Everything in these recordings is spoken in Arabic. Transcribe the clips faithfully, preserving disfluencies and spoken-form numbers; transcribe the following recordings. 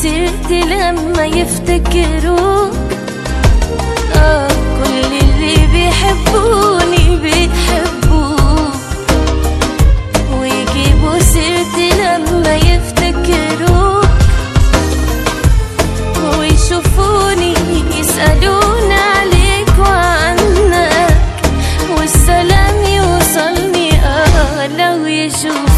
سيرتي لما يفتكروك. آه كل اللي بيحبوني بيحبوك، ويجيبوا سيرتي لما يفتكروك، ويشوفوني يسألون عليك وعنك، والسلام يوصلني آه لو يشوفوك.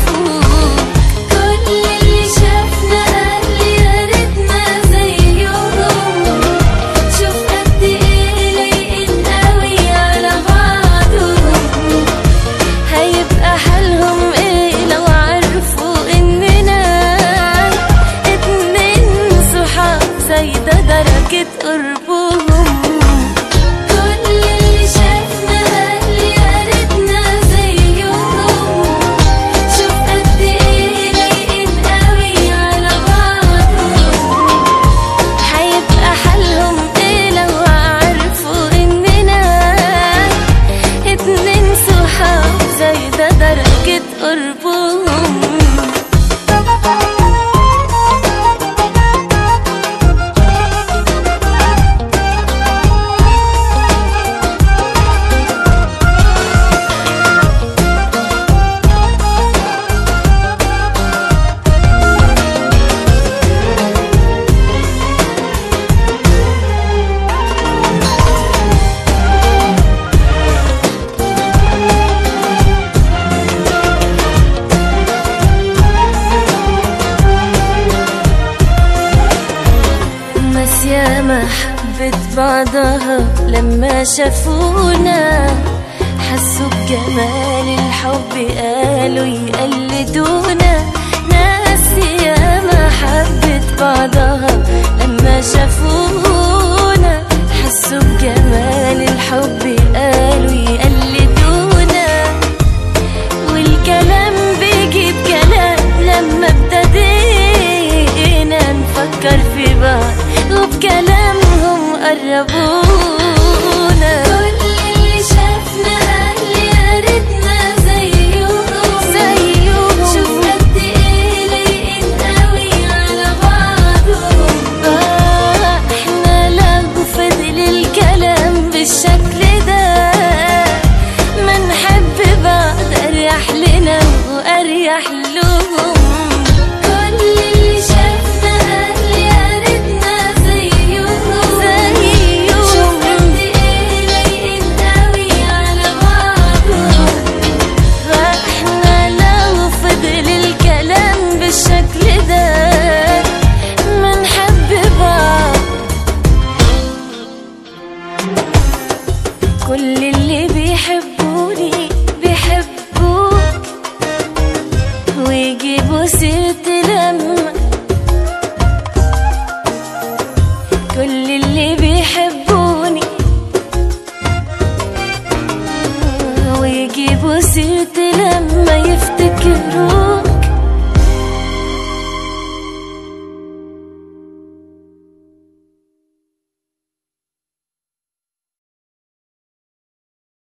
ياما حبت بعضها لما شافونا، حسوا بجمال الحب قالوا يقلدونا. ناس ياما حبت بعضها لما شافونا، حسوا بجمال الحب قالوا يقلدونا. والكلام بيجيب كلام لما ابتدينا نفكر في بعض، وبكلامهم قربونا. كل اللي شافنا قال يا ريتنا زيهم زيهم، شوف قد ايه لايقين قوي على بعضهم. آه احنا لو فضل الكلام بالشكل ده ما نحب بعض، اريح لنا واريح لهم. كل اللي بيحبوني بيحبوك، ويجيبوا سيرتي لما كل اللي بيحبوني ويجيبوا سيرتي لما